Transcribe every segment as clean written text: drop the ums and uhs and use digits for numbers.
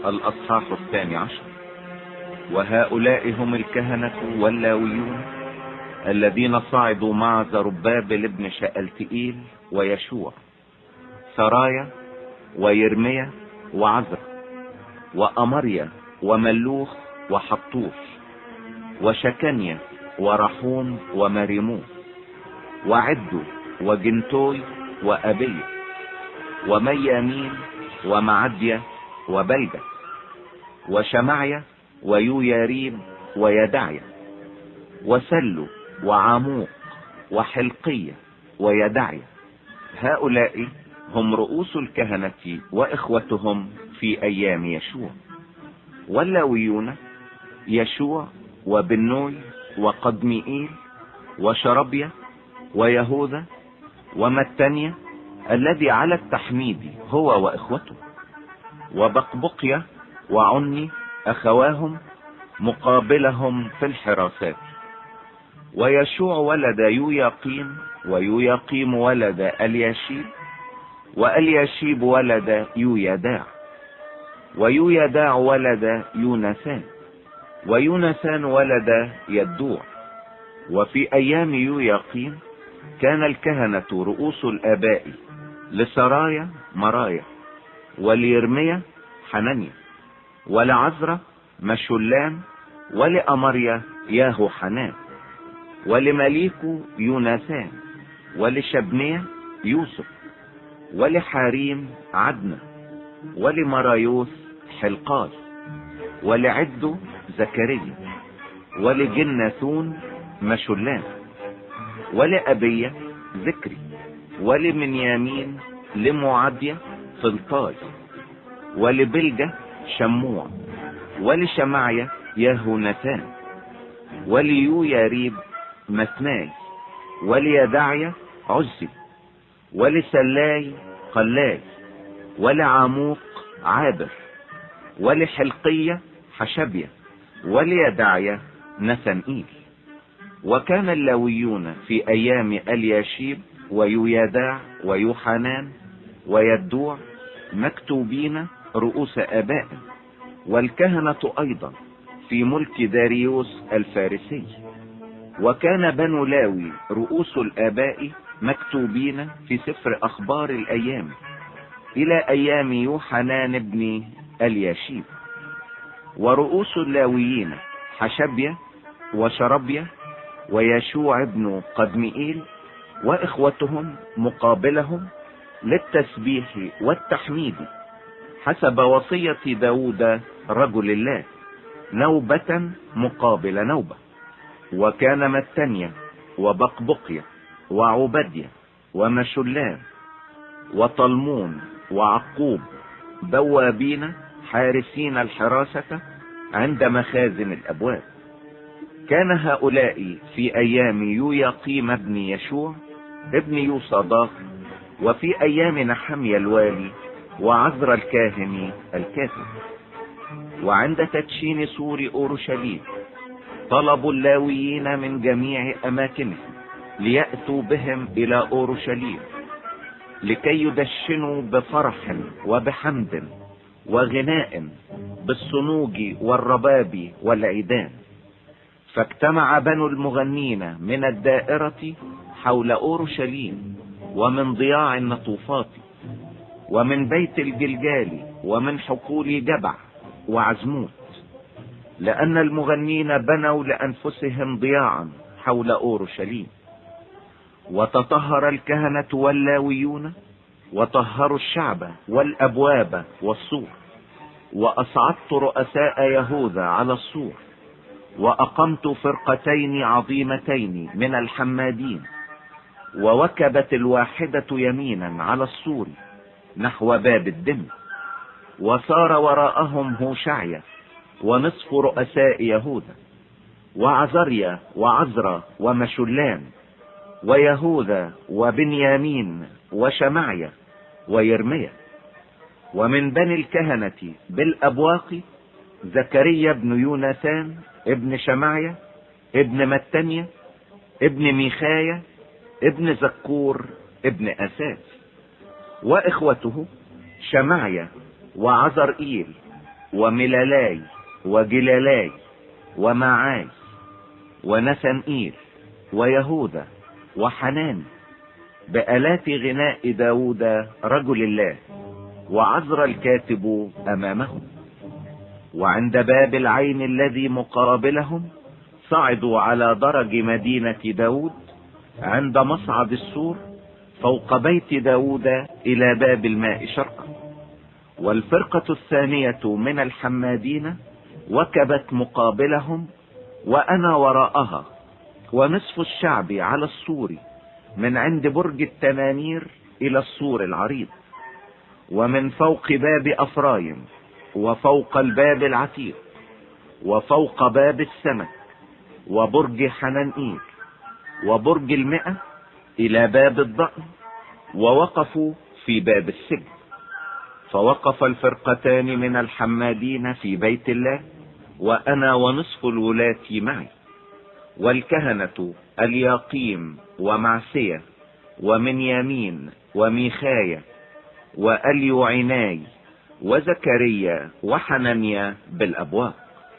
الأصحاح 12. وهؤلاء هم الكهنة واللاويون الذين صعدوا مع زربابل ابن شألتئيل ويشوع، سرايا ويرميا وعزرا وأمريا وملوخ وحطوش وشكنيا ورحوم ومريموث وعدو وجنتوي وأبي وميامين ومعديا وبلدة وشمعيا ويوياريب ويدعيا وسلو وعموق وحلقية ويدعيا. هؤلاء هم رؤوس الكهنة وإخوتهم في أيام يشوع. واللاويون يشوع وبنوي وقدمئيل وشربيا ويهوذا ومتنيا الذي على التحميد هو وإخوته، وبقبقيا وعني أخواهم مقابلهم في الحراسات. ويشوع ولد يوياقيم، ويوياقيم ولد الياشيب، والياشيب ولد يويداع، ويويداع ولد يوناثان، ويوناثان ولد يدوع. وفي أيام يوياقيم كان الكهنة رؤوس الآباء، لسرايا مرايا، وليرميا حنانيا، ولعزرا مشلام، ولأمريا ياهو حنان، ولمليكو يوناثان، ولشبنيا يوسف، ولحاريم عدنا، ولمرايوث حلقاي، ولعدو زكريا، ولجناثون مشلام، ولأبية ذكري، ولمنيامين لمعدية فلطاي، ولبلجة شموع، ولشمعيا يهوناثان، وليوياريب مثناي، وليدعيا عزي، ولسلاي قلاي، ولعموق عابر، ولحلقية حشبية، وليدعيا نثنئيل. وكان اللاويون في أيام الياشيب ويويداع ويوحنان ويدوع مكتوبين رؤوس آباء، والكهنة أيضا في ملك داريوس الفارسي. وكان بنو لاوي رؤوس الآباء مكتوبين في سفر أخبار الأيام إلى أيام يوحنان ابن الياشيب. ورؤوس اللاويين حشبيا وشربيا ويشوع ابن قدمئيل وإخوتهم مقابلهم للتسبيح والتحميد حسب وصية داود رجل الله، نوبة مقابل نوبة. وكان متنيا وبقبقيا وعبديا ومشلام وطلمون وعقوب بوابين حارسين الحراسة عند مخازن الأبواب. كان هؤلاء في أيام يوياقيم ابن يشوع ابن يوصداق، وفي أيام نحميا الوالي وعزرا الكاهن الكاتب. وعند تدشين سور أورشليم طلبوا اللاويين من جميع أماكنهم ليأتوا بهم إلى أورشليم لكي يدشنوا بفرح وبحمد وغناء بالصنوج والرباب والعيدان. فاجتمع بنو المغنين من الدائرة حول أورشليم، ومن ضياع النطوفات، ومن بيت الجلجال، ومن حقول جبع وعزموت، لأن المغنين بنوا لأنفسهم ضياعا حول أورشليم. وتطهر الكهنة واللاويون وطهروا الشعب والأبواب والسور. وأصعدت رؤساء يهوذا على السور، وأقمت فرقتين عظيمتين من الحمادين، ووكبت الواحدة يمينا على السور نحو باب الدم. وصار وراءهم هوشعيا ونصف رؤساء يهوذا، وعزريا وعزرا ومشلام ويهوذا وبنيامين وشمعيا ويرميا. ومن بني الكهنة بالأبواق زكريا بن يوناثان ابن شمعيا ابن متنيا ابن ميخايا ابن زكور ابن أساس. وإخوته شمعيا وعزرئيل وملالاي وجلالاي ومعاي ونثنئيل ويهوذا وحنان بآلات غناء داود رجل الله، وعزر الكاتب أمامهم. وعند باب العين الذي مقابلهم صعدوا على درج مدينة داود عند مصعد السور فوق بيت داود إلى باب الماء شرقا. والفرقة الثانية من الحمادين وكبت مقابلهم وأنا وراءها، ونصف الشعب على السور من عند برج التنانير إلى السور العريض، ومن فوق باب أفرايم، وفوق الباب العتيق، وفوق باب السمك، وبرج حنانئيل، وبرج المئة إلى باب الضأن، ووقفوا في باب السجن. فوقف الفرقتان من الحمادين في بيت الله، وأنا ونصف الولاة معي، والكهنة الياقيم ومعسية ومنيامين وميخايا وأليوعناي وزكريا وحنانيا بالأبواب،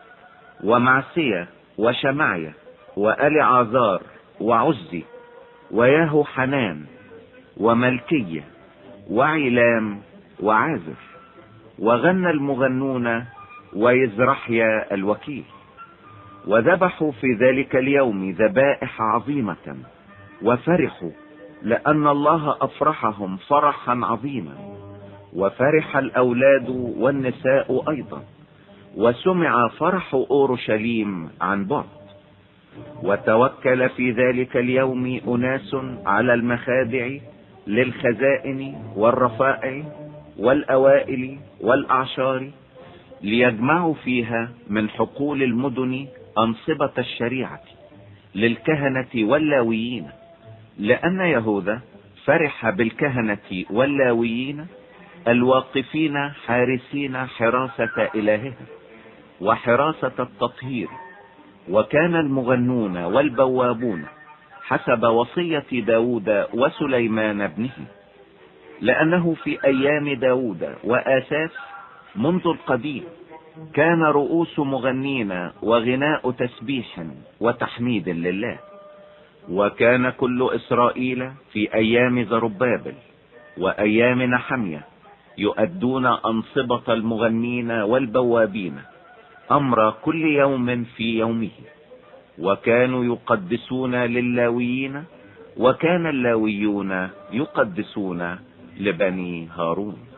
ومعسية وشمعيا وأليعازار وعزي وياهو حنان وملكية وعلام وعازر. وغنى المغنون ويزرحيا الوكيل. وذبحوا في ذلك اليوم ذبائح عظيمة، وفرحوا لأن الله أفرحهم فرحا عظيما، وفرح الأولاد والنساء أيضا، وسمع فرح أورشليم عن بعد. وتوكل في ذلك اليوم أناس على المخادع للخزائن والرفائع والأوائل والأعشار، ليجمعوا فيها من حقول المدن أنصبة الشريعة للكهنة واللاويين، لأن يهوذا فرح بالكهنة واللاويين الواقفين حارسين حراسة إلههم وحراسة التطهير. وكان المغنون والبوابون حسب وصية داود وسليمان ابنه، لأنه في أيام داود وآساس منذ القديم كان رؤوس مغنين وغناء تسبيح وتحميد لله. وكان كل إسرائيل في أيام زربابل وأيام نحمية يؤدون أنصبة المغنين والبوابين أمر كل يوم في يومه، وكانوا يقدسون للاويين، وكان اللاويون يقدسون لبني هارون.